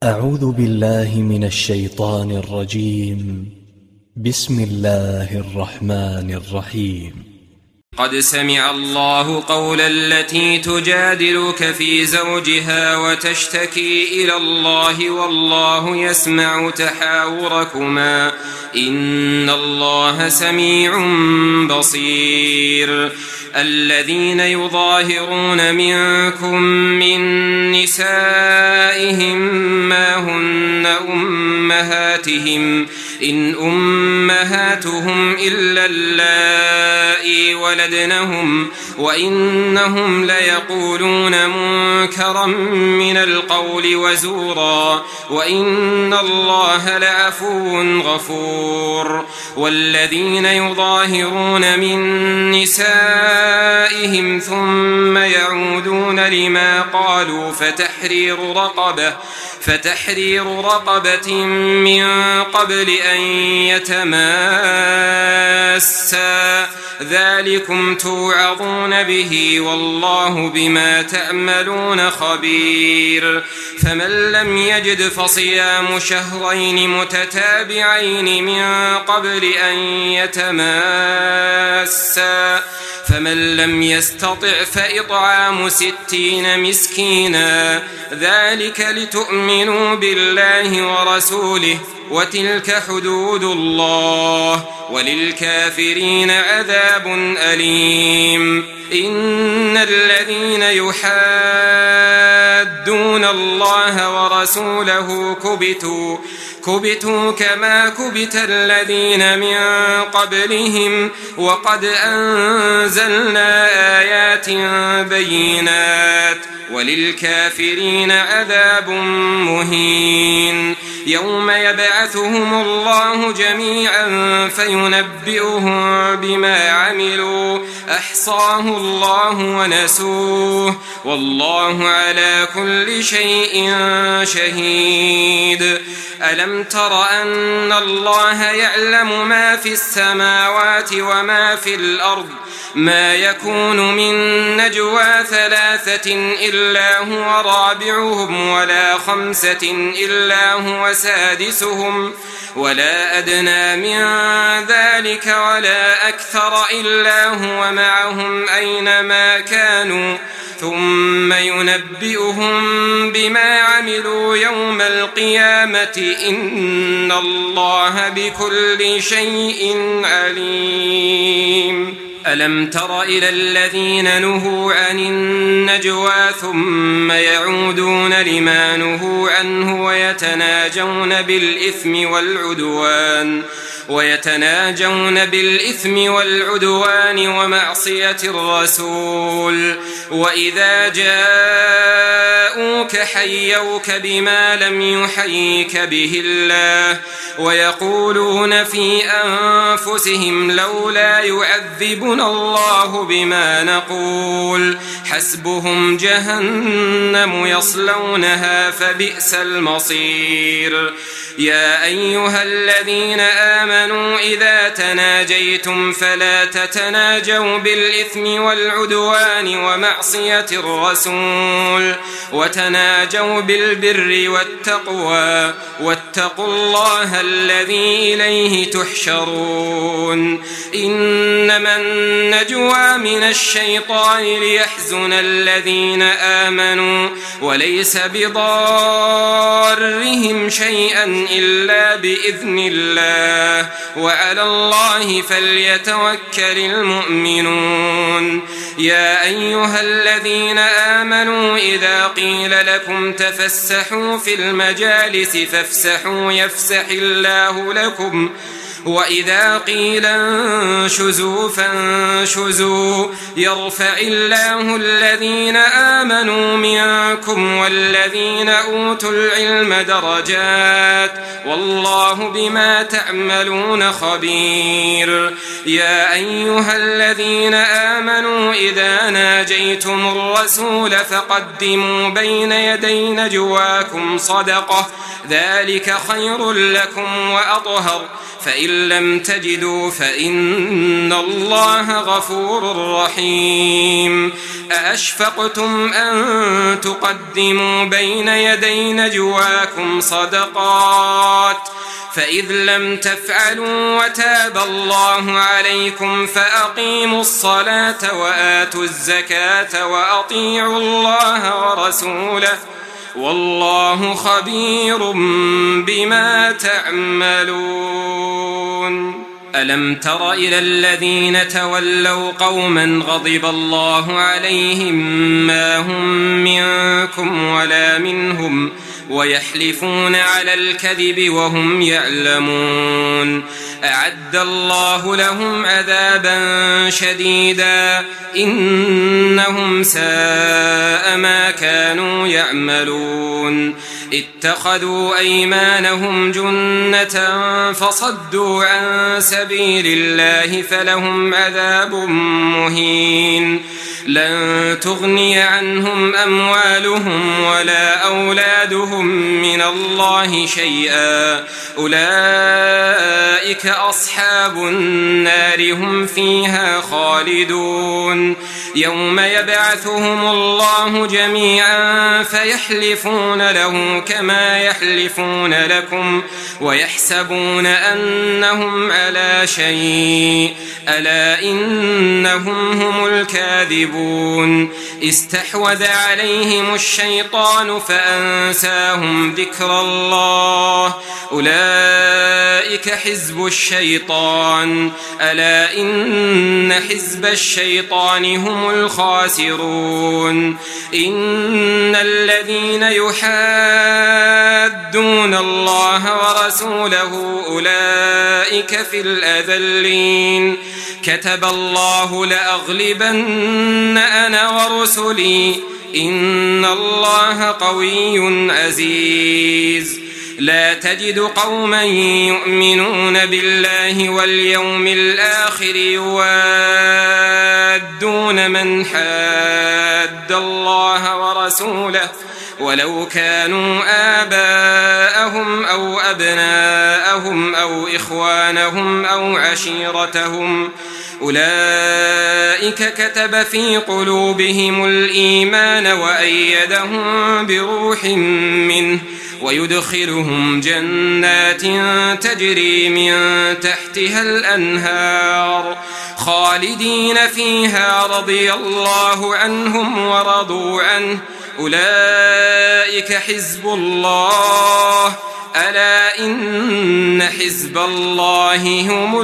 أعوذ بالله من الشيطان الرجيم. بسم الله الرحمن الرحيم. قد سمع الله قول التي تجادلك في زوجها وتشتكي إلى الله والله يسمع تحاوركما إن الله سميع بصير. الذين يظاهرون منكم من نسائهم ما هن أمهاتهم إن أمهاتهم إلا اللائي ولدنهم وإنهم ليقولون منكرا من القول وزورا وإن الله لعفو غفور. والذين يظاهرون من نسائهم ثم يعودون لما قالوا فتحرير رقبة من قبل أن يتماسا ذلكم توعظون به والله بما تعملون خبير. فمن لم يجد فصيام شهرين متتابعين من قبل أن يتماسا فمن لم يستطع فإطعام 60 مسكينا ذلك لتؤمنوا بالله ورسوله وتلك حدود الله وللكافرين عذاب أليم. إن الذين يحادون الله ورسوله كبتوا كما كبت الذين من قبلهم وقد أنزلنا آيات بينات وللكافرين عذاب مهين. يوم يبعثهم الله جميعا فينبئهم بما عملوا أحصاه الله ونسوه والله على كل شيء شهيد. ألم تر أن الله يعلم ما في السماوات وما في الأرض ما يكون من نجوى 3 إلا هو رابعهم ولا 5 إلا هو سادسهم ولا أدنى من ذلك ولا أكثر إلا هو معهم أينما كانوا ثم ينبئهم بما عملوا يوم القيامة إن الله بكل شيء عليم. ألم تر إلى الذين نهوا عن النجوى ثم يعودون لما نهوا عنه ويتناجون بالإثم والعدوان ومعصية الرسول وإذا جاءوك حيوك بما لم يحييك به الله ويقولون في أنفسهم لولا يعذبنا الله بما نقول حسبهم جهنم يصلونها فبئس المصير. يا أيها الذين آمنوا إذا تناجيتم فلا تتناجوا بالإثم والعدوان ومعصية الرسول وتناجوا بالبر والتقوى واتقوا الله الذي إليه تحشرون. إنما النجوى من الشيطان ليحزن الذين آمنوا وليس بضارهم شيئا إلا بإذن الله وعلى الله فليتوكل المؤمنون. يا أيها الذين آمنوا إذا قيل لكم تفسحوا في المجالس فافسحوا يفسح الله لكم وإذا قيل انشزوا فانشزوا يرفع الله الذين آمنوا منكم والذين أوتوا العلم درجات والله بما تعملون خبير. يا أيها الذين آمنوا إذا ناجيتم الرسول فقدموا بين يدي نجواكم صدقة ذلك خير لكم وأطهر فإن فإن لم تجدوا فإن الله غفور رحيم. أأشفقتم أن تقدموا بين يدي نجواكم صدقات فإذ لم تفعلوا وتاب الله عليكم فأقيموا الصلاة وآتوا الزكاة وأطيعوا الله ورسوله والله خبير بما تعملون. ألم تر إلى الذين تولوا قوما غضب الله عليهم ما هم منكم ولا منهم ويحلفون على الكذب وهم يعلمون أعد الله لهم عذابا شديدا إنهم ساء ما كانوا يعملون. اتخذوا أيمانهم جنة فصدوا عن سبيل الله فلهم عذاب مهين. لن تغني عنهم أموالهم ولا أولادهم من الله شيئا أولئك أصحاب النار هم فيها خالدون. يوم يبعثهم الله جميعا فيحلفون له كما يحلفون لكم ويحسبون أنهم على شيء ألا إنهم هم الكاذبون. استحوذ عليهم الشيطان فأنساهم ذكر الله أولئك حزب الشيطان ألا إن حزب الشيطان هم الخاسرون. إن الذين يحادون الله ورسوله أولئك في الأذلين. كتب الله لأغلبن أنا ورسلي إن الله قوي عزيز. لا تجد قوما يؤمنون بالله واليوم الآخر يوادون من حاد الله ورسوله ولو كانوا آباءهم أو أبناءهم أو إخوانهم أو عشيرتهم أولئك كتب في قلوبهم الإيمان وأيدهم بروح منه ويدخلهم جنات تجري من تحتها الأنهار خالدين فيها رضي الله عنهم ورضوا عنه أولئك حزب الله ألا إن حزب الله هم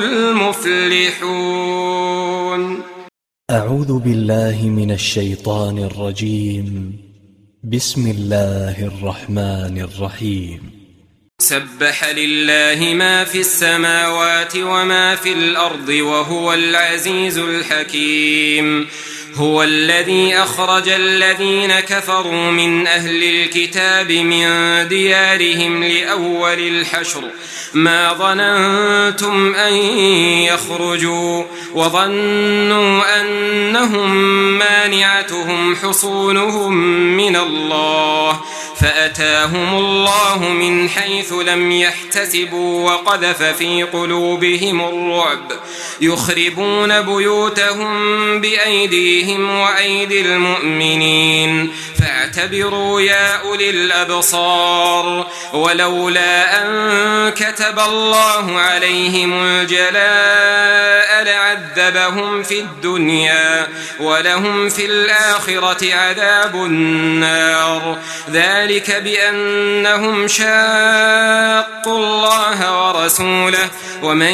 المفلحون. أعوذ بالله من الشيطان الرجيم. بسم الله الرحمن الرحيم. سبح لله ما في السماوات وما في الأرض وهو العزيز الحكيم. هو الذي أخرج الذين كفروا من أهل الكتاب من ديارهم لأول الحشر ما ظننتم أن يخرجوا وظنوا أنهم مانعتهم حصونهم من الله فأتاهم الله من حيث لم يحتسبوا وقذف في قلوبهم الرعب يخربون بيوتهم بأيديهم وأيدي المؤمنين فاعتبروا يا أولي الأبصار. ولولا أن كتب الله عليهم الجلاء لعذبهم في الدنيا ولهم في الآخرة عذاب النار ذلك بأنهم شاقوا الله ورسوله ومن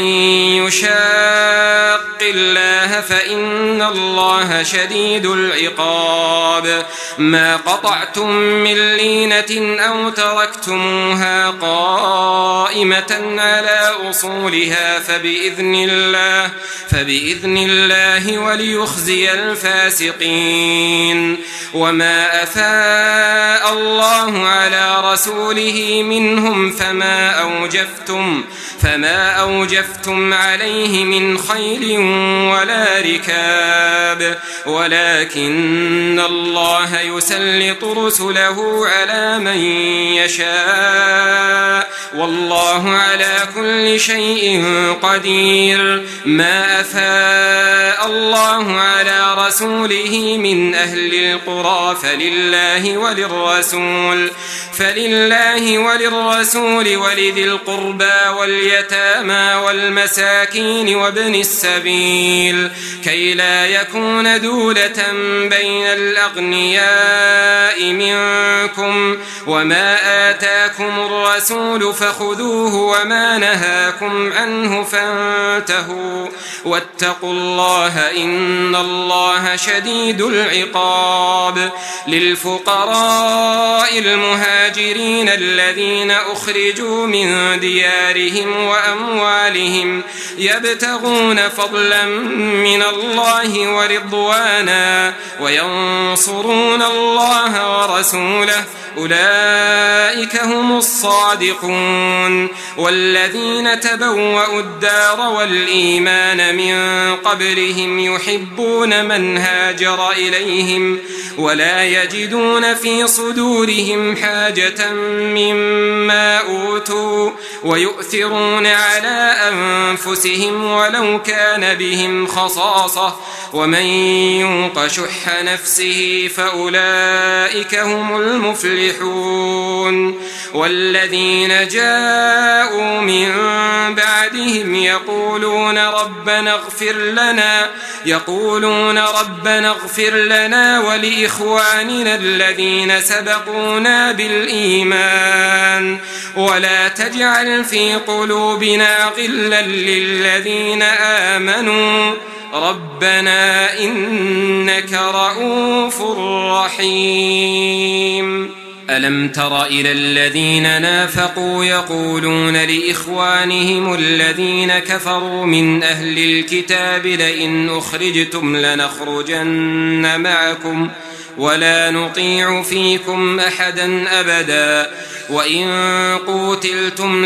يشاق الله فإن الله شديد العقاب. ما قطعتم من لينة أو تركتموها قائمة على أصولها فبإذن الله وليخزي الفاسقين. وما أفاء الله على رسوله منهم فما أوجفتم عليه من خيل ولا ركاب ولكن الله يسلط رسله على من يشاء والله على كل شيء قدير. ما أفاء الله على رسوله من أهل القرى فلله وللرسول ولذي القربى واليتامى والمساكين وابن السبيل كي لا يكون دولة بين الأغنياء منكم. وما آتاكم الرسول فخذوه وما نهاكم عنه فانتهوا واتقوا الله إن الله شديد العقاب. للفقراء المهاجرين الذين أخرجوا من ديارهم وأموالهم يبتغون فضلا من الله ورضوانا وينصرون الله ورسوله أولئك هم الصادقون. والذين تبوأوا الدار والإيمان من قبلهم يحبون من هاجر إليهم ولا يجدون في صدورهم حاجة مما أوتوا ويؤثرون على أنفسهم ولو كان بهم خصاصة ومن يوق شح نفسه فأولئك هم المفلحون. والذين جاءوا من بعدهم يقولون ربنا اغفر لنا ولإخواننا الذين سبقونا بالإيمان ولا تجعل في قلوبنا غلا للذين آمنوا ربنا إنك رؤوف رحيم. ألم تر إلى الذين نافقوا يقولون لإخوانهم الذين كفروا من أهل الكتاب لئن أخرجتم لنخرجن معكم ولا نطيع فيكم أحدا أبدا وإن قوتلتم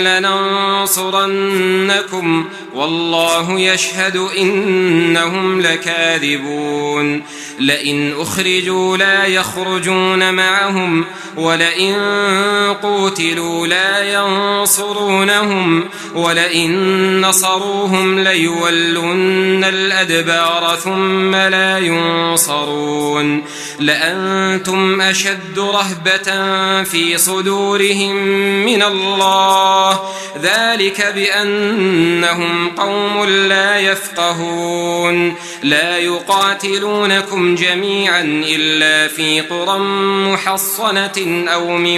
لننصرنكم والله يشهد إنهم لكاذبون. لئن أخرجوا لا يخرجون معهم ولئن قوتلوا لا ينصرونهم ولئن نصروهم ليولن الأدبار ثم لا ينصرون. لأنتم أشد رهبة في صدورهم من الله ذلك بأنهم قوم لا يفقهون. لا يقاتلونكم جميعا إلا في قرى محصنة أو من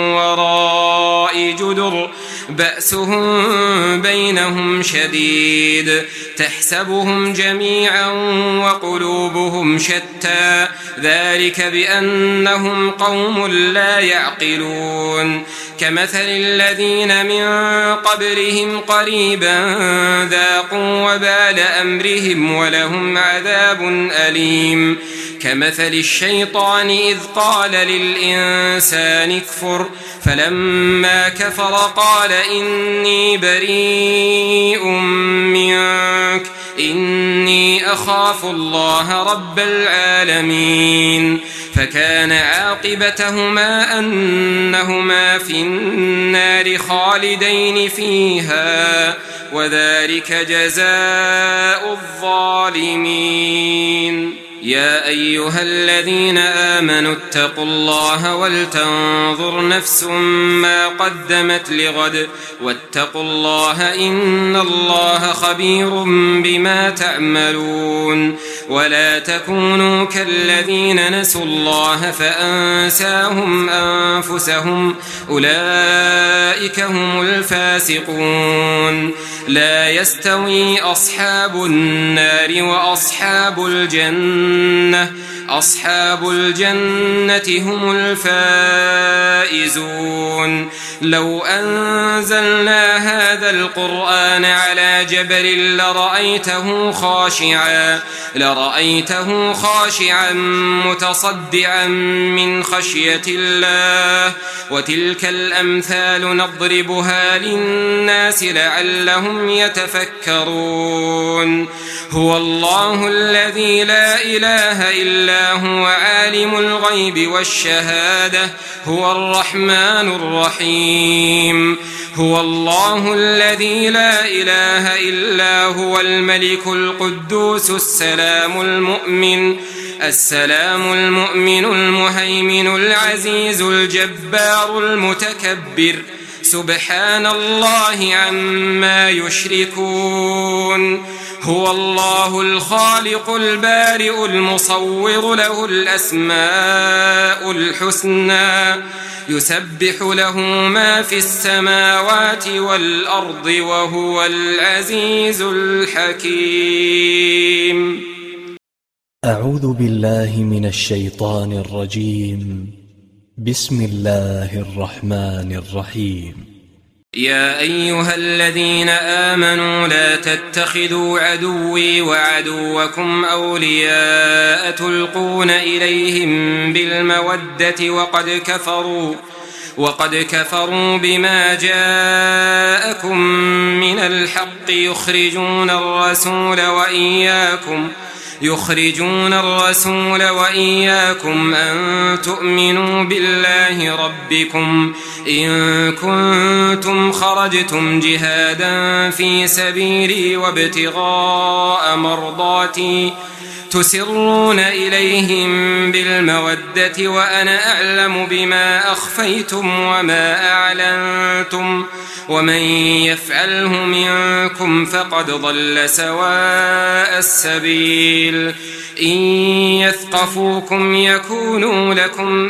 وراء جدر بأسهم بينهم شديد تحسبهم جميعا وقلوبهم شتى ذلك بأنهم قوم لا يعقلون. كمثل الذين من قبلهم قريبا ذاقوا وبال أمرهم ولهم عذاب أليم. كمثل الشيطان إذ قال للإنسان اكفر فلما كفر قال إني بريء منك إني أخاف الله رب العالمين. فكان عاقبتهما أنهما في النار خالدين فيها وذلك جزاء الظالمين. يا أيها الذين آمنوا اتقوا الله ولتنظر نفس ما قدمت لغد واتقوا الله إن الله خبير بما تعملون. ولا تكونوا كالذين نسوا الله فأنساهم أنفسهم أولئك هم الفاسقون. لا يستوي أصحاب النار وأصحاب الجنة أصحاب الجنة هم الفائزون. لو أنزلنا هذا القرآن على جبل لرأيته خاشعا متصدعا من خشية الله. وتلك الأمثال نضربها للناس لعلهم يتفكرون. هو الله الذي لا إله إلا إلا هو عالم الغيب والشهادة هو الرحمن الرحيم. هو الله الذي لا إله إلا هو الملك القدوس السلام المؤمن المهيمن العزيز الجبار المتكبر سبحان الله عما يشركون. هو الله الخالق البارئ المصور له الأسماء الحسنى يسبح له ما في السماوات والأرض وهو العزيز الحكيم. أعوذ بالله من الشيطان الرجيم. بسم الله الرحمن الرحيم. يا أيها الذين آمنوا لا تتخذوا عدوي وعدوكم أولياء تلقون إليهم بالمودة وقد كفروا بما جاءكم من الحق يخرجون الرسول وإياكم أن تؤمنوا بالله ربكم إن كنتم خرجتم جهادا في سبيلي وابتغاء مرضاتي تسرون إليهم بالمودة وأنا أعلم بما أخفيتم وما أعلنتم ومن يفعله منكم فقد ضل سواء السبيل. إن يثقفوكم يكونوا لكم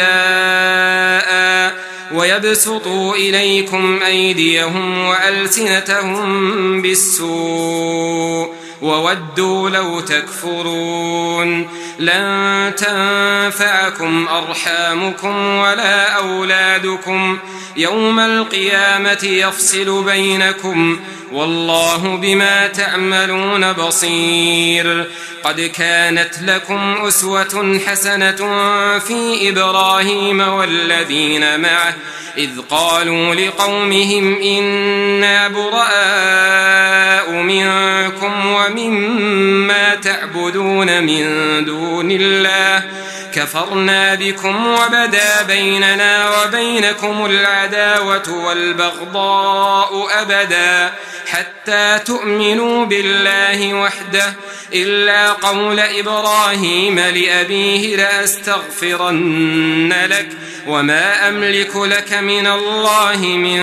أعداء ويبسطوا إليكم أيديهم وألسنتهم بالسوء وودوا لو تكفرون. لن تنفعكم أرحامكم ولا أولادكم يوم القيامة يفصل بينكم والله بما تعملون بصير. قد كانت لكم أسوة حسنة في إبراهيم والذين معه إذ قالوا لقومهم إنا براء منكم ومما تعبدون من دون الله كفرنا بكم وبدا بيننا وبينكم العداوة والبغضاء أبدا حتى تؤمنوا بالله وحده إلا قول إبراهيم لأبيه لأستغفرن لك وما أملك لك من الله من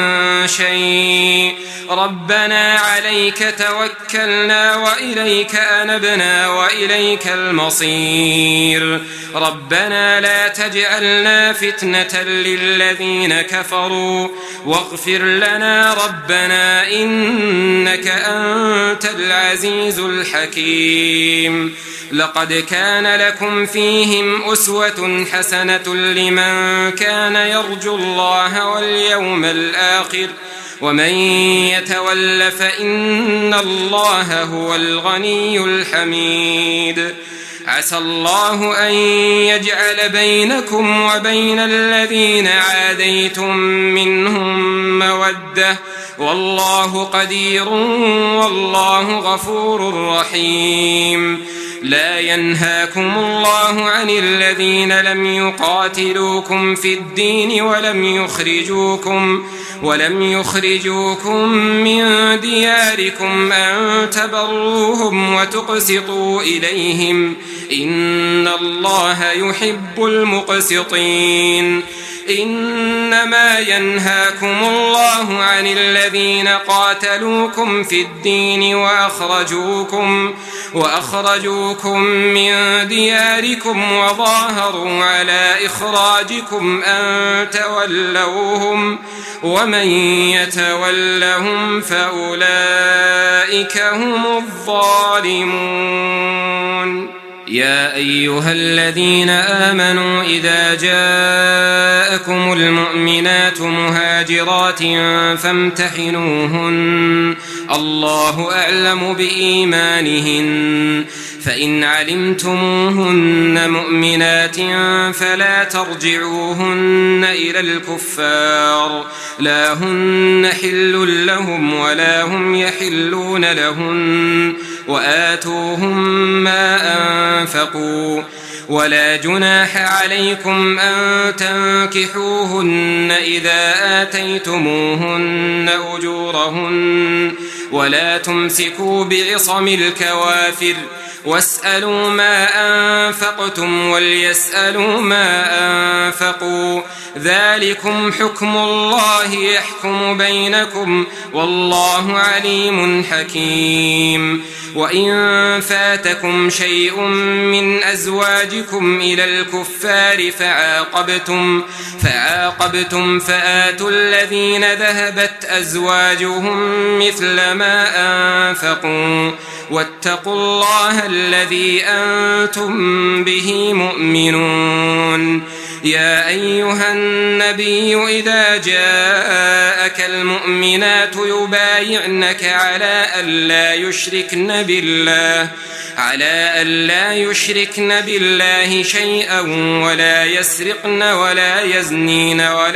شيء ربنا عليك توكلنا وإليك أنبنا وإليك المصير. ربنا لا تجعلنا فتنة للذين كفروا واغفر لنا ربنا إنك أنت العزيز الحكيم. لقد كان لكم فيهم أسوة حسنة لمن كان يرجو الله واليوم الآخر ومن يتول فإن الله هو الغني الحميد. عسى الله أن يجعل بينكم وبين الذين عاديتم منهم مودة والله قدير والله غفور رحيم. لا ينهاكم الله عن الذين لم يقاتلوكم في الدين ولم يخرجوكم من دياركم أن تبروهم وتقسطوا إليهم إن الله يحب المقسطين. إنما ينهاكم الله عن الذين قاتلوكم في الدين وأخرجوكم من دياركم وظاهروا على إخراجكم أن تولوهم ومن يتولهم فأولئك هم الظالمون. يا أيها الذين آمنوا إذا جاءكم المؤمنات مهاجرات فامتحنوهن الله أعلم بإيمانهن فإن علمتموهن مؤمنات فلا ترجعوهن إلى الكفار لا هن حل لهم ولا هم يحلون لهن وآتوهم ما أنفقوا ولا جناح عليكم أن تنكحوهن إذا آتيتموهن أجورهن ولا تمسكوا بعصم الكوافر واسألوا ما أنفقتم وليسألوا ما أنفقوا ذلكم حكم الله يحكم بينكم والله عليم حكيم. وإن فاتكم شيء من أزواجكم إلى الكفار فعاقبتم فآتوا الذين ذهبت أزواجهم مثل ما أنفقوا واتقوا الله الذي أنتم به مؤمنون. يا أيها النبي إذا جاءك المؤمنات يبايعنك على ألا يشركن بالله شيئا ولا يسرقن ولا يزنين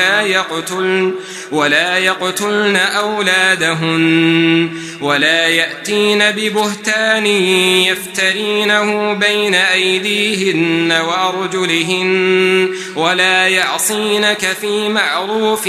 ولا يقتلن أولادهن ولا يأتين ببهتان يفترينه بين أيديهن وأرجلهن ولا يعصينك في معروف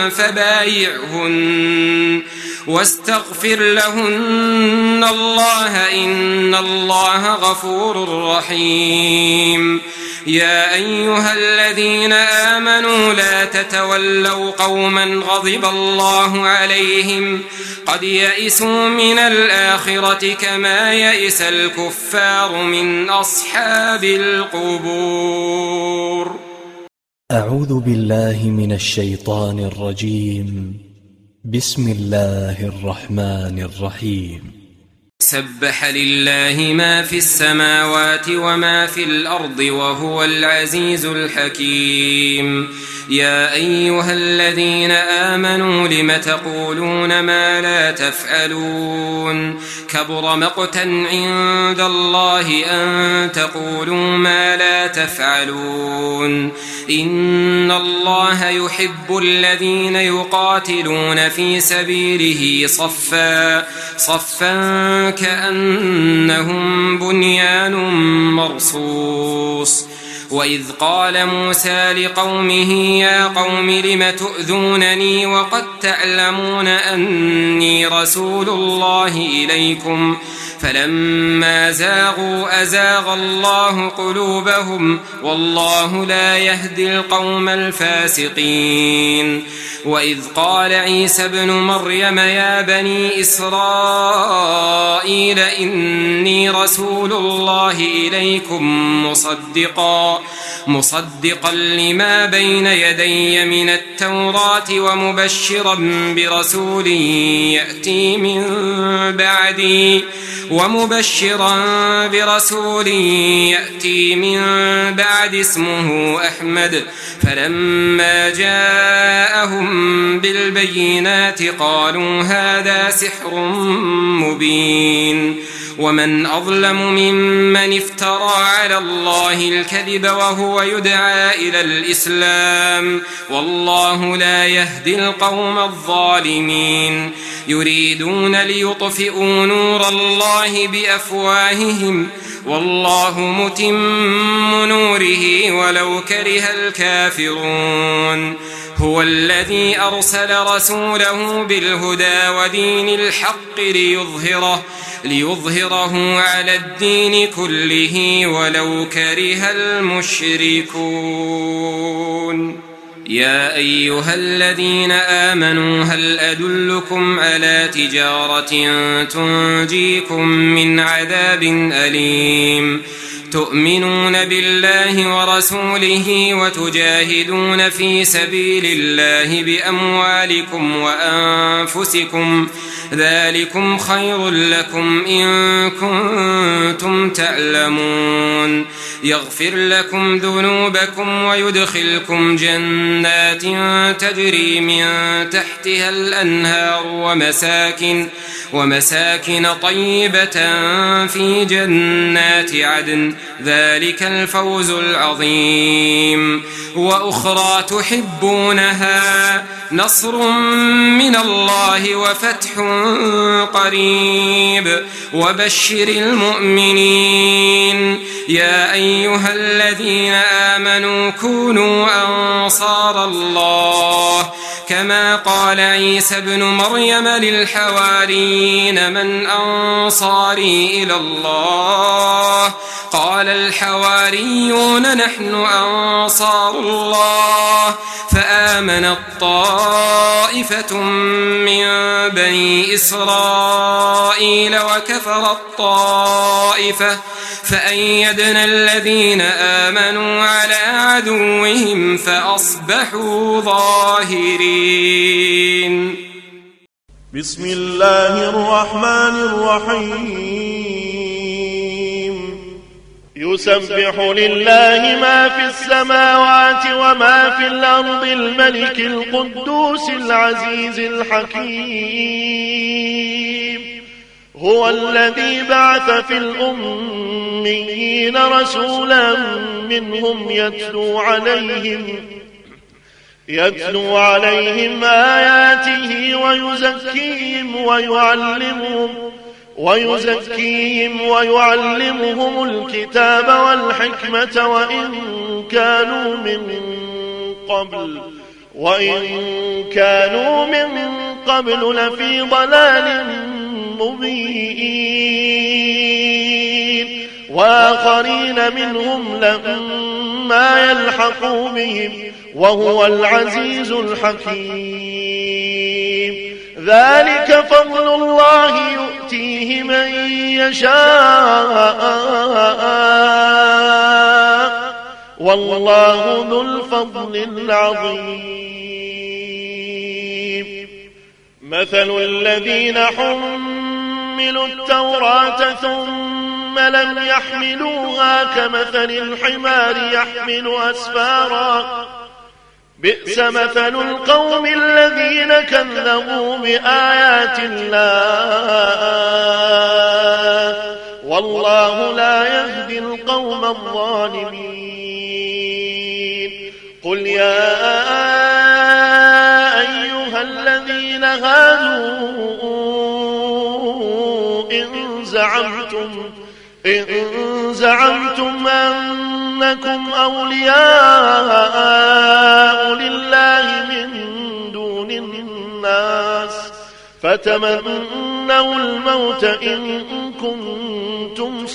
فبايعهن واستغفر لهن الله إن الله غفور رحيم. يا أيها الذين آمنوا لا تتولوا قوما غضب الله عليهم قد يئسوا من الآخرة كما يئس الكفار من أصحاب القبور. أعوذ بالله من الشيطان الرجيم. بسم الله الرحمن الرحيم. سبح لله ما في السماوات وما في الأرض وهو العزيز الحكيم. يا أيها الذين آمنوا لم تقولون ما لا تفعلون كبر مقتا عند الله أن تقولوا ما لا تفعلون. إن الله يحب الذين يقاتلون في سبيله صفا كأنهم بنيان مرصوص. وإذ قال موسى لقومه يا قوم لم تؤذونني وقد تعلمون أني رسول الله إليكم فلما زاغوا أزاغ الله قلوبهم والله لا يهدي القوم الفاسقين. وإذ قال عيسى ابن مريم يا بني إسرائيل إني رسول الله إليكم مصدقا لما بين يدي من التوراة ومبشرا برسول يأتي من بعد اسمه أحمد. فلما جاءهم بالبينات قالوا هذا سحر مبين. ومن أظلم ممن افترى على الله الكذب وهو يدعى إلى الإسلام والله لا يهدي القوم الظالمين. يريدون ليطفئوا نور الله بأفواههم والله متم نوره ولو كره الكافرون. هو الذي أرسل رسوله بالهدى ودين الحق ليظهره على الدين كله ولو كره المشركون. يا أيها الذين آمنوا هل أدلكم على تجارة تنجيكم من عذاب أليم تؤمنون بالله ورسوله وتجاهدون في سبيل الله بأموالكم وأنفسكم ذلكم خير لكم إن كنتم تعلمون. يغفر لكم ذنوبكم ويدخلكم جنات جنات تجري من تحتها الأنهار ومساكن طيبة في جنات عدن، ذلك الفوز العظيم. وأخرى تحبونها، نصر من الله وفتح قريب، وبشر المؤمنين. يا أيها الذين آمنوا كونوا أنصار الله كما قال عيسى ابن مريم للحواريين من أنصاري إلى الله؟ قال الحواريون نحن أنصار الله. فآمنت طائفة من بني إسرائيل وكفرت طائفة فأيدنا الذين آمنوا على عدوهم فأصبحوا ظاهرين. بسم الله الرحمن الرحيم. يسبح لله ما في السماوات وما في الأرض الملك القدوس العزيز الحكيم. هو الذي بعث في الأميين رسولا منهم يتلو عليهم آياته ويزكيهم ويعلمهم الكتاب والحكمة وإن كانوا من قبل لفي ضلال مبين. وآخرين منهم لما يلحقوا بهم وهو العزيز الحكيم. ذلك فضل الله يؤتيه من يشاء والله ذو الفضل العظيم. مثل الذين حملوا التوراة ثم لم يحملوها كمثل الحمار يحمل أسفارا. بئس مثل القوم الذين كذبوا بآيات الله والله لا يهدي القوم الظالمين. قل يا أيها الذين هادوا إن زعمتم أنكم أولياء لله من دون الناس فتمنوا الموت إن كنتم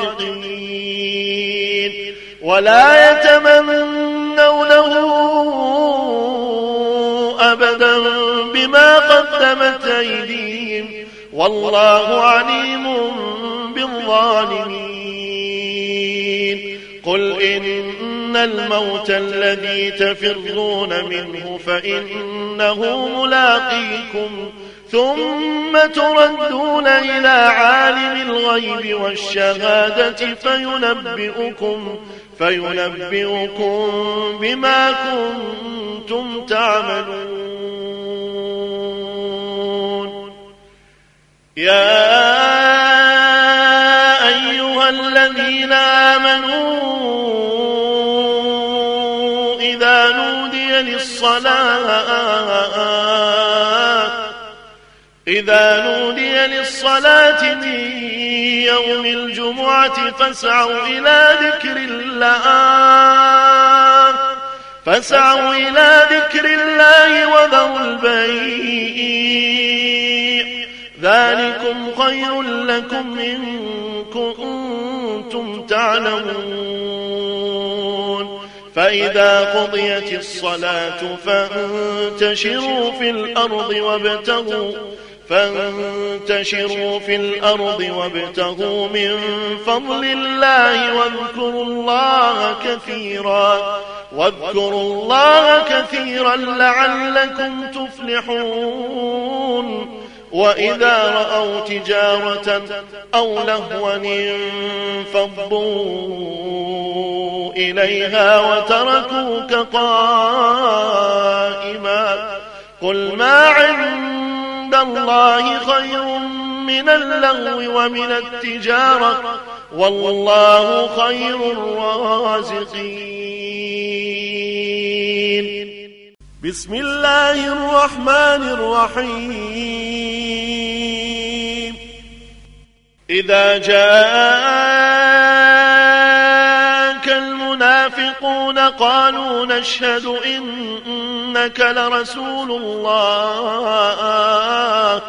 صادقين ولا يتمنونه أبدا بما قدمت أيديهم والله عليم بالظالمين. قل إن الموت الذي تفرون منه فإنه ملاقيكم ثم تردون إلى عالم الغيب والشهادة فينبئكم بما كنتم تعملون. يا أيها الذين آمنوا إذا نودي للصلاة من يوم الجمعة فاسعوا إلى ذكر الله وذروا البيع ذلكم خير لكم إن كنتم تعلمون. فإذا قضيت الصلاة فانتشروا في الأرض وابتغوا من فضل الله واذكروا الله كثيرا لعلكم تفلحون. وإذا رأوا تجارة أو لهوا انفضوا إليها وتركوك قائما قل ما عند الله خير من اللغو ومن التجارة والله خير الرازقين. بسم الله الرحمن الرحيم. إذا جاءك المنافقون قالوا نشهد إنك لرسول الله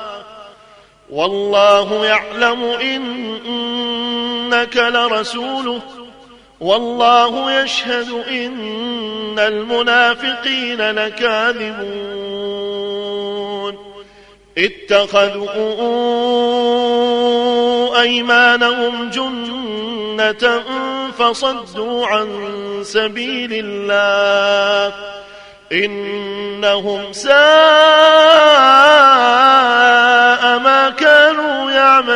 والله يعلم إنك لرسوله والله يشهد إن المنافقين لكاذبون. اتخذوا أيمانهم جنة فصدوا عن سبيل الله إنهم ساء ما كانوا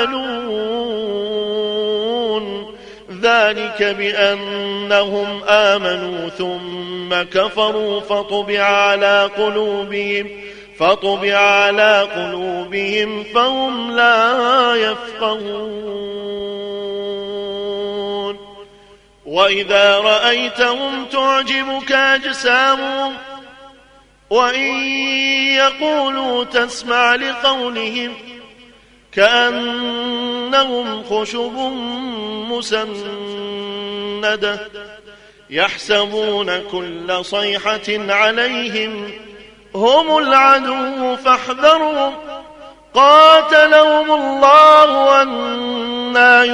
يعملون. ذلك بأنهم آمنوا ثم كفروا فطبع على قلوبهم فهم لا يفقهون. وإذا رأيتهم تعجبك أجسامهم وإن يقولوا تسمع لقولهم كأنهم خشب مسندة يحسبون كل صيحة عليهم هم العدو فاحذرهم قاتلهم الله أنى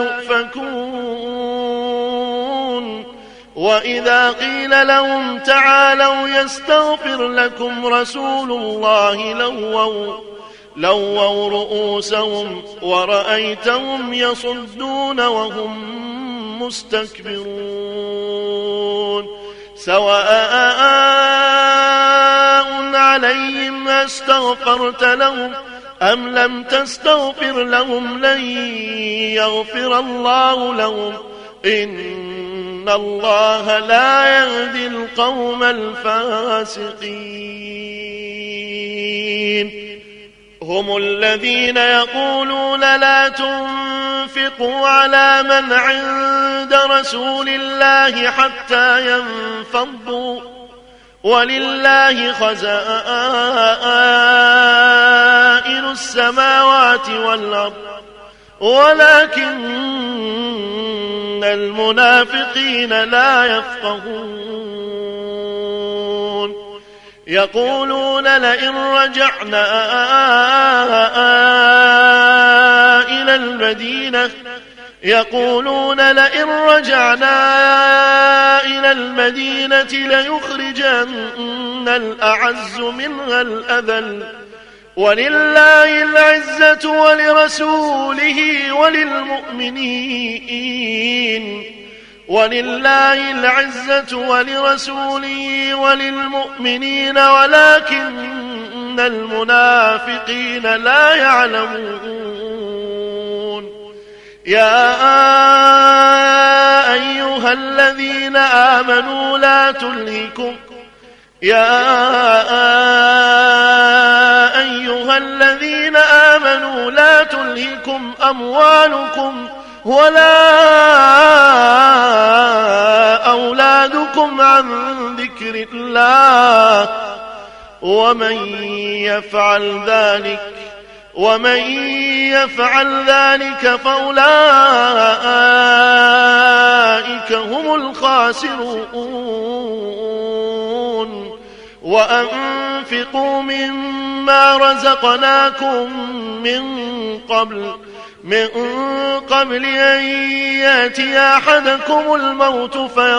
يؤفكون. وإذا قيل لهم تعالوا يستغفر لكم رسول الله لووا رؤوسهم ورأيتهم يصدون وهم مستكبرون. سواء عليهم أستغفرت لهم أم لم تستغفر لهم لن يغفر الله لهم إن الله لا يهدي القوم الفاسقين. هم الذين يقولون لا تنفقوا على من عند رسول الله حتى ينفضوا ولله خزائن السماوات والأرض ولكن المنافقين لا يفقهون. يقولون لئن رجعنا إلى المدينة ليخرجن الأعز منها الأذل ولله العزة ولرسوله وللمؤمنين ولكن المنافقين لا يعلمون. يا أيها الذين آمنوا لا تلهكم أموالكم ولا أولادكم عن ذكر الله ومن يفعل ذلك فأولئك هم الخاسرون. وأنفقوا مما رزقناكم من قبل أن يأتي أحدكم الموت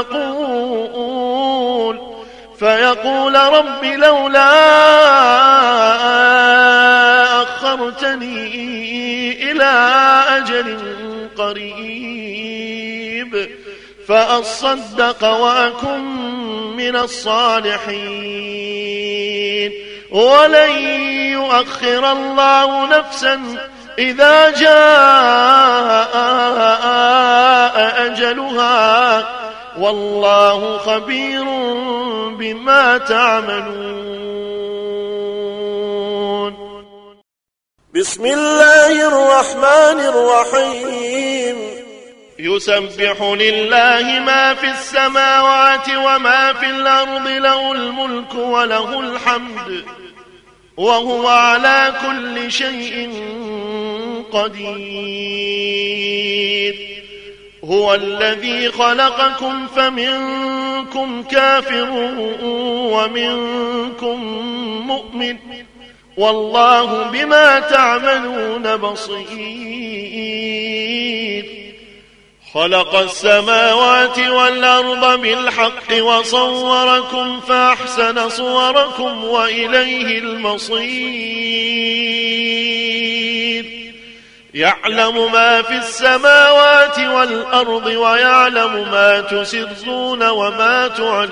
فيقول رب لولا أخرتني إلى أجل قريب فأصدق وأكن من الصالحين ولن يؤخر الله نفسا إذا جاء أجلها والله خبير بما تعملون. بسم الله الرحمن الرحيم. يسبح لله ما في السماوات وما في الأرض، له الملك وله الحمد وهو على كل شيء قدير. هو الذي خلقكم فمنكم كافر ومنكم مؤمن، والله بما تعملون بصير. خلق السماوات والأرض بالحق وصوركم فأحسن صوركم وإليه المصير. يعلم ما في السماوات والأرض ويعلم ما تسرون وما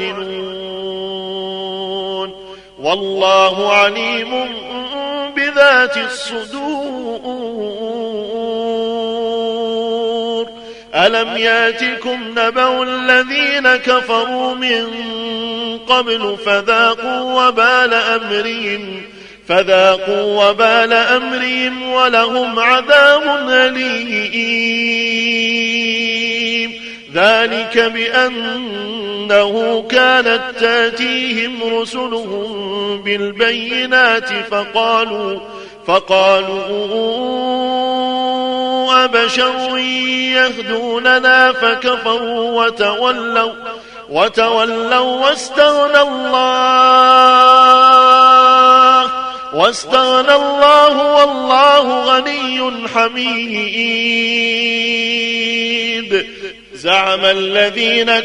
تعلنون، والله عليم بذات الصدور. ألم ياتكم نبأ الذين كفروا من قبل فذاقوا وبال أمرهم ولهم عذاب أليم. ذلك بأنه كانت تاتيهم رسلهم بالبينات فقالوا أبشر يهدوننا فكفروا وتولوا واستغنى الله والله غني حميد. زعم الذين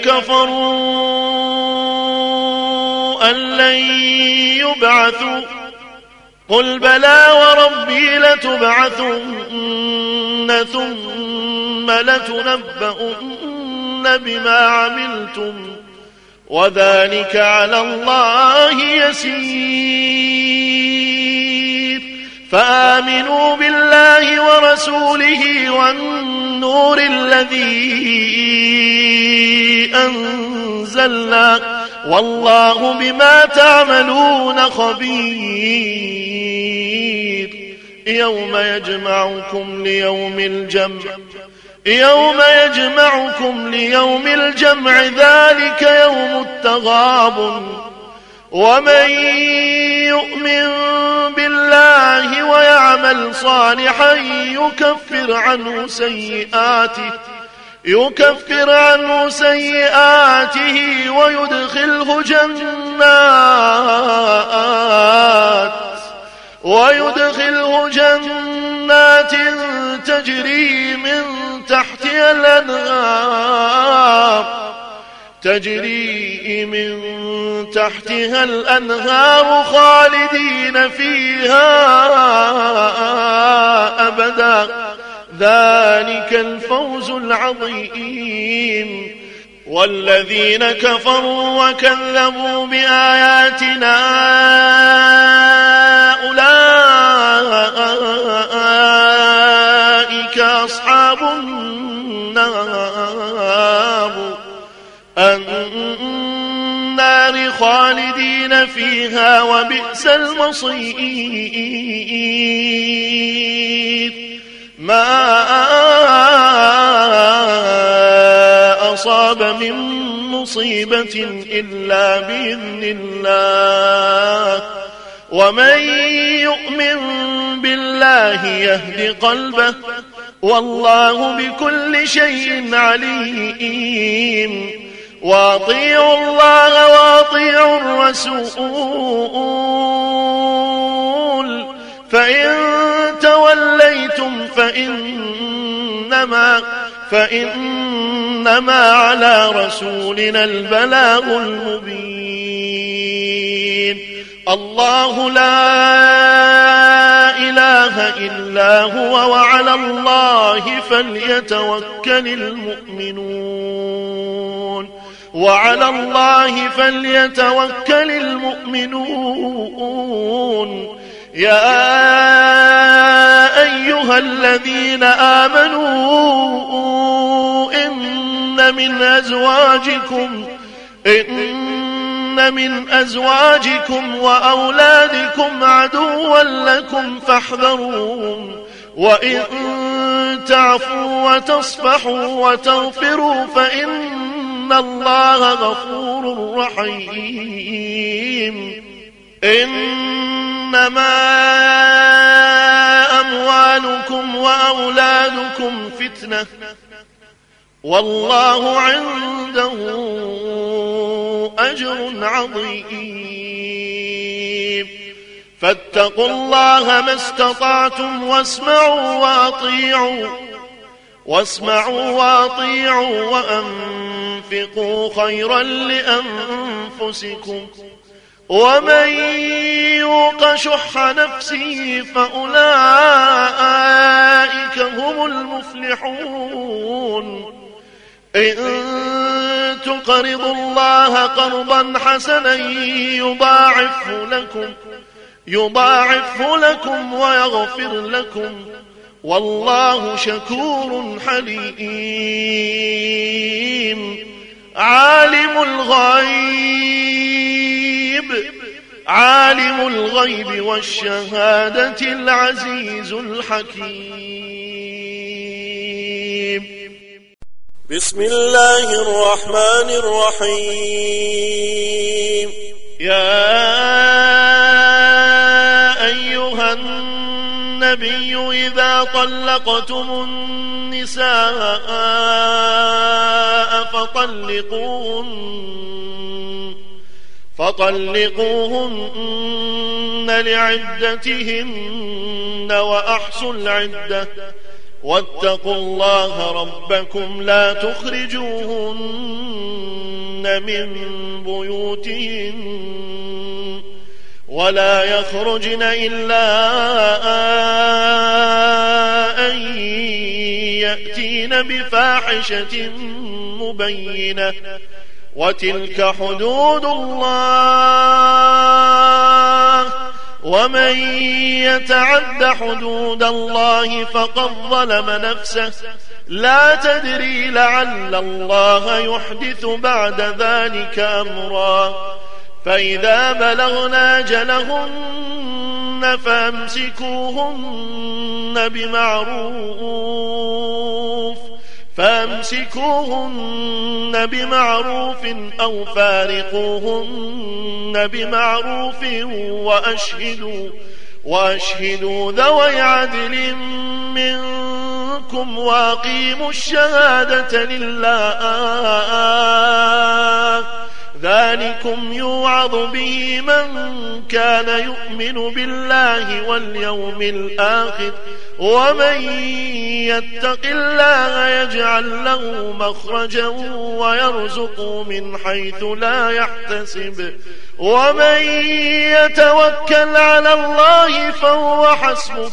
كفروا أن لن يبعثوا، قل بلى وربي لتبعثن ثم لتنبؤن بما عملتم وذلك على الله يسير. فآمنوا بالله ورسوله والنور الذي أنزلنا، والله بما تعملون خبير. يوم يجمعكم ليوم الجمع ذلك يوم التغابن. ومن يؤمن بالله ويعمل صالحا يكفر عنه سيئاته ويدخله جنات تجري من تحتها الأنهار خالدين فيها أبدا، ذلك الفوز العظيم. والذين كفروا وكذبوا بآياتنا أولئك أصحاب النار خالدين فيها وبئس المصير. ما أصاب من مصيبة إلا بإذن الله، ومن يؤمن بالله يهد قلبه، والله بكل شيء عليم. وأطيعوا الله وأطيعوا الرسول، فإن توليتم فإنما على رسولنا البلاغ المبين. الله لا إله إلا هو وعلى الله فليتوكل المؤمنون. يا أيها الذين آمنوا إن إن من أزواجكم وأولادكم عدوا لكم فاحذروهم وإن تعفوا وتصفحوا وتغفروا فإن الله غفور رحيم. إنما أموالكم وأولادكم فتنة والله عنده أجر عظيم. فاتقوا الله ما استطعتم واسمعوا وأطيعوا وأنفقوا خيرا لأنفسكم ومن يوق شح نفسه فأولئك هم المفلحون. إن تقرضوا الله قرضا حسنا يضاعفه لكم ويغفر لكم والله شكور حليم. عالم الغيب والشهادة العزيز الحكيم. بسم الله الرحمن الرحيم. يا أيها النبي إذا طلقتم النساء فطلقوهن لعدتهن وأحصوا العدة واتقوا الله ربكم لا تخرجوهن من بيوتهن ولا يخرجن إلا أن يأتين بفاحشة مبينة وتلك حدود الله ومن يتعد حدود الله فقد ظلم نفسه لا تدري لعل الله يحدث بعد ذلك أمرا. فإذا بلغن أجلهن فامسكوهن بمعروف أو فارقوهن بمعروف وأشهدوا ذوي عدل منكم وأقيموا الشهادة لله ذلكم يوعظ به من كان يؤمن بالله واليوم الآخر ومن يتق الله يجعل له مخرجا ويرزقه من حيث لا يحتسب ومن يتوكل على الله فهو حسبه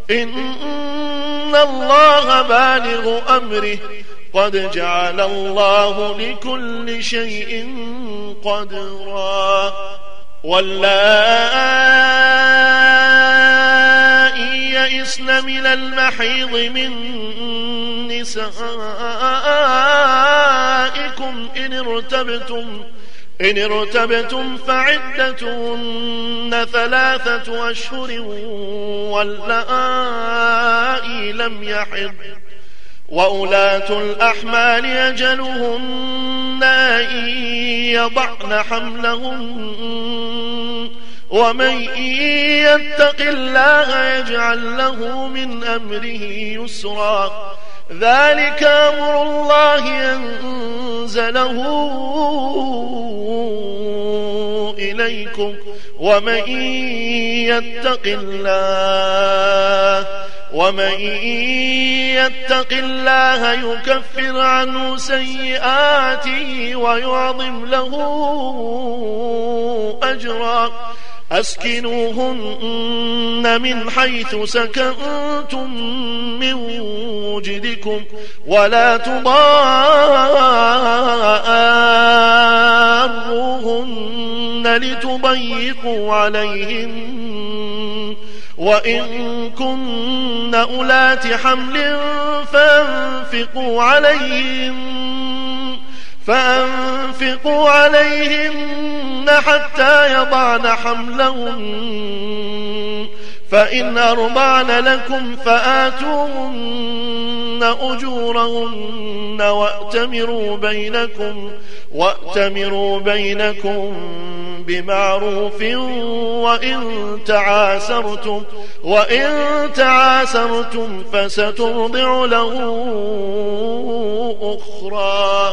إن الله بالغ أمره قد جعل الله لكل شيء قدرا. واللائي يئسن من المحيض من نسائكم إن ارتبتم فعدتهن 3 أشهر واللائي لم يحض وأولاة الأحمال أجلهن أن يضعن حملهن ومن يتق الله يجعل له من أمره يسرا. ذلك أمر الله أنزله إليكم ومن يتق الله يكفر عنه سيئاته ويعظم له أجرا. أسكنوهن من حيث سكنتم من وجدكم ولا تضاروهن لتضيقوا عليهن وإن كن أولات حمل فانفقوا عليهن فأنفقوا عليهن حتى يضعن حملهن فإن أرضعن لكم فآتوهن أجورهن وأتمروا بينكم بمعروف وإن تعاسرتم فسترضع له أخرى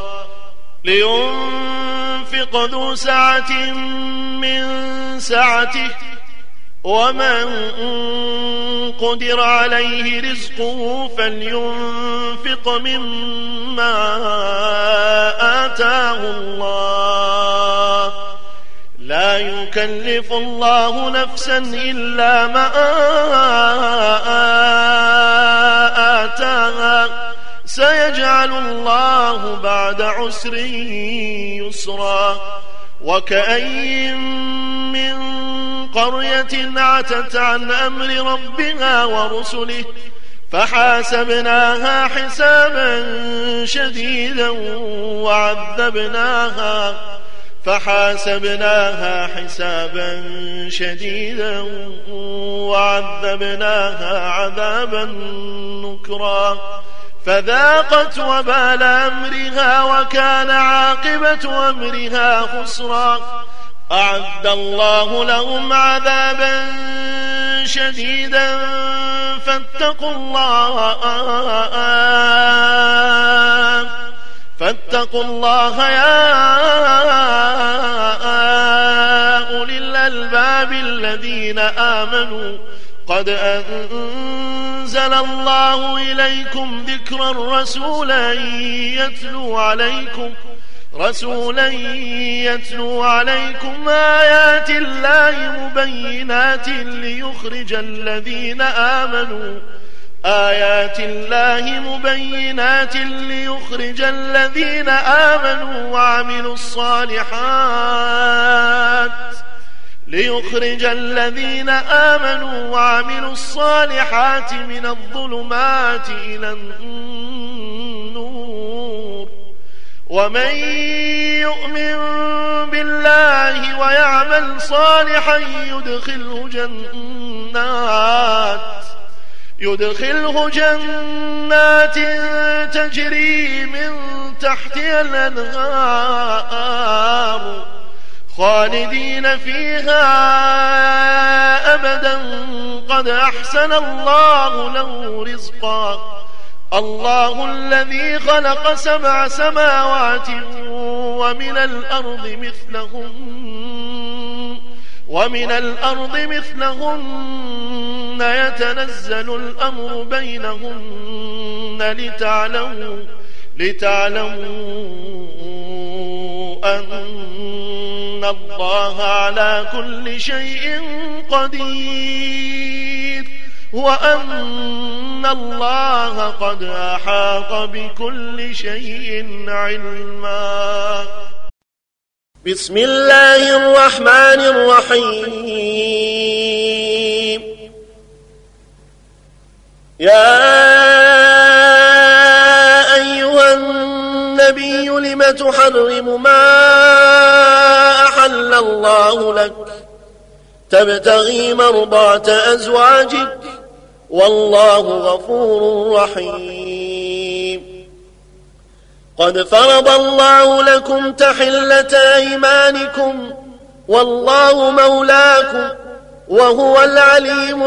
لينفق ذو سعة من سعته ومن قدر عليه رزقه فلينفق مما آتاه الله لا يكلف الله نفسا إلا ما آتاها سيجعل الله بعد عسر يسرا وكأين من قرية عتت عن أمر ربها ورسله فحاسبناها حسابا شديدا وعذبناها عذابا نكرا فذاقت وبال أمرها وكان عاقبة أمرها خسرا أعد الله لهم عذابا شديدا فاتقوا الله يا أولي الألباب الذين آمنوا قد أنزل الله إليكم ذكرا رسولا يتلو عليكم آيات الله مبينات ليخرج الذين آمنوا وعملوا الصالحات من الظلمات إلى النور ومن يؤمن بالله ويعمل صالحا يدخله جنات تجري من تحتها الأنهار خالدين فيها أبدا قد أحسن الله له رزقا الله الذي خلق 7 سماوات ومن الأرض مثلهن يتنزل الأمر بينهن لتعلموا أن الله على كل شيء قدير وأن الله قد أحاط بكل شيء علما بسم الله الرحمن الرحيم يا أيها النبي لم تحرم ما أحل الله لك تبتغي مرضات أزواجك والله غفور رحيم قد فرض الله لكم تحلة أيمانكم والله مولاكم وهو العليم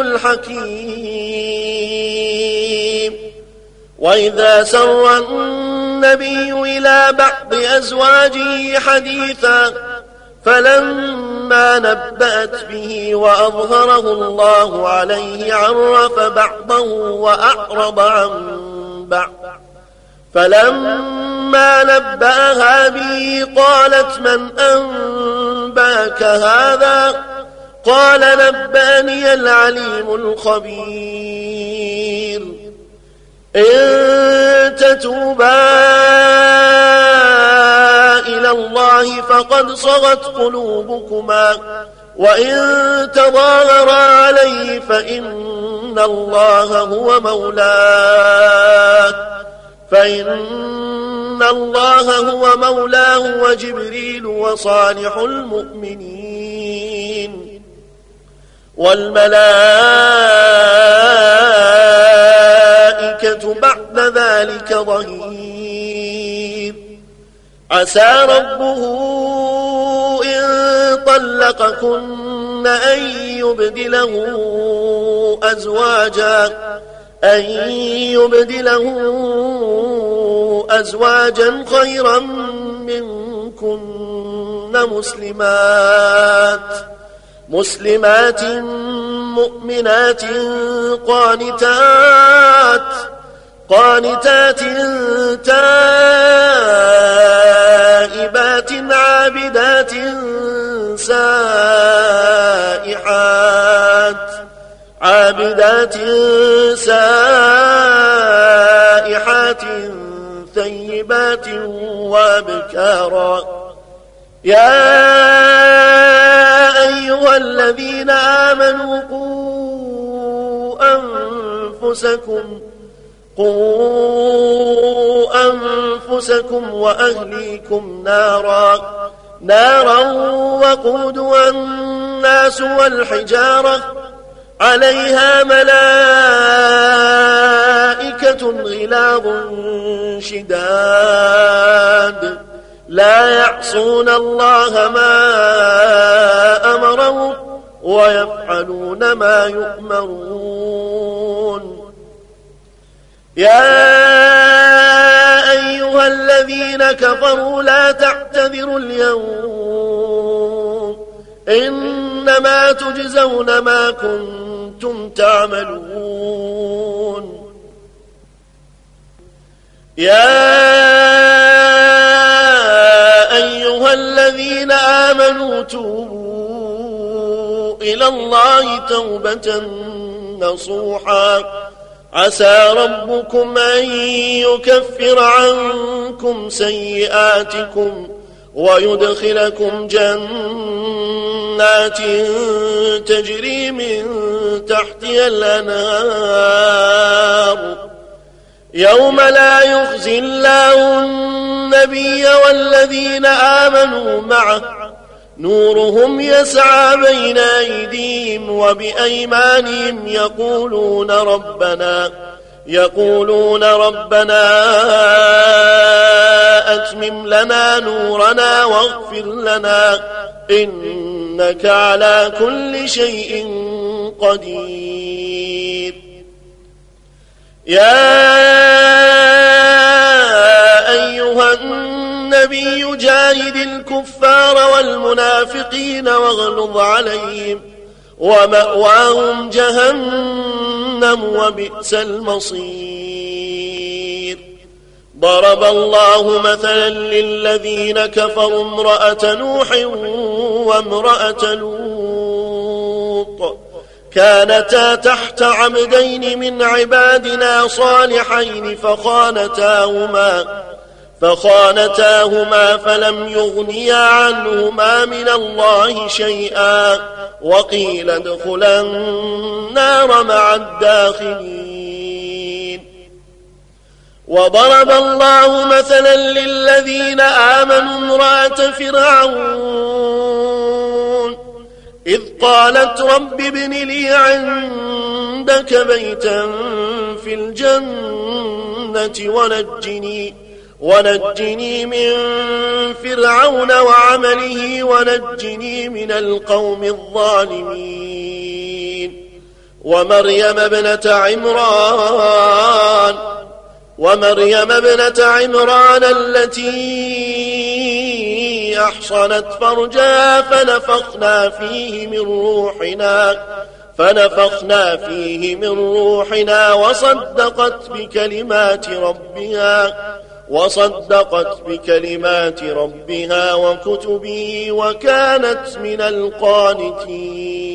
الحكيم وإذا سر النبي إلى بعض أزواجه حديثا فلما نبأت به وأظهره الله عليه عرف بعضه وأعرض عن بعض فلما نبأها به قالت من أنباك هذا قال نبأني العليم الخبير إن تتوبا إلى الله فقد صغت قلوبكما وإن تظاهرا عليه فإن الله هو مولاه فإن الله هو مولاه وجبريل وصالح المؤمنين والملائكة بعد ذلك ظهير. عسى ربه إن طلقكن أن يبدله أزواجا خيرا منكن مسلمات مؤمنات قانتات تائبات عابدات سائحات ثيبات وابكارا. يا أيها الذين آمنوا قوا أنفسكم وأهليكم نارا وقودها الناس والحجارة عليها ملائكة غلاظ شداد لا يعصون الله ما أمرهم ويفعلون ما يؤمرون. يا أيها الذين كفروا لا تعتذروا اليوم إنما تجزون ما كنتم تعملون. يا أيها الذين آمنوا توبوا إلى الله توبة نصوحا عسى ربكم أن يكفر عنكم سيئاتكم ويدخلكم جنات تجري من تحتها الأنهار يوم لا يخزي الله النبي والذين آمنوا معه نورهم يسعى بين أيديهم وبأيمانهم يقولون ربنا أتمم لنا نورنا واغفر لنا إنك على كل شيء قدير. يا أيها النبي جاهد الكفار والمنافقين واغلظ عليهم ومأواهم جهنم وبئس المصير. ضرب الله مثلا للذين كفروا امرأة نوح وامرأة لوط كانتا تحت عبدين من عبادنا صالحين فخانتاهما فلم يغنيا عنهما من الله شيئا وقيل ادخلا النار مع الداخلين. وضرب الله مثلا للذين آمنوا امرأة فرعون إذ قالت رب ابن لي عندك بيتا في الجنة ونجني من فرعون وعمله ونجني من القوم الظالمين. ومريم ابنة عمران التي أحصنت فرجها فنفخنا فيه من روحنا وصدقت بكلمات ربها وكتبه وكانت من القانتين.